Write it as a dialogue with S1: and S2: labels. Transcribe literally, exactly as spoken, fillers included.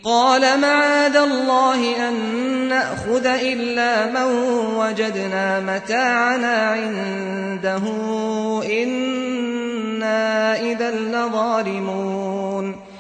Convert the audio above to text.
S1: قال معاذ الله أن نأخذ إلا من وجدنا متاعنا عنده إنا إذا لظالمون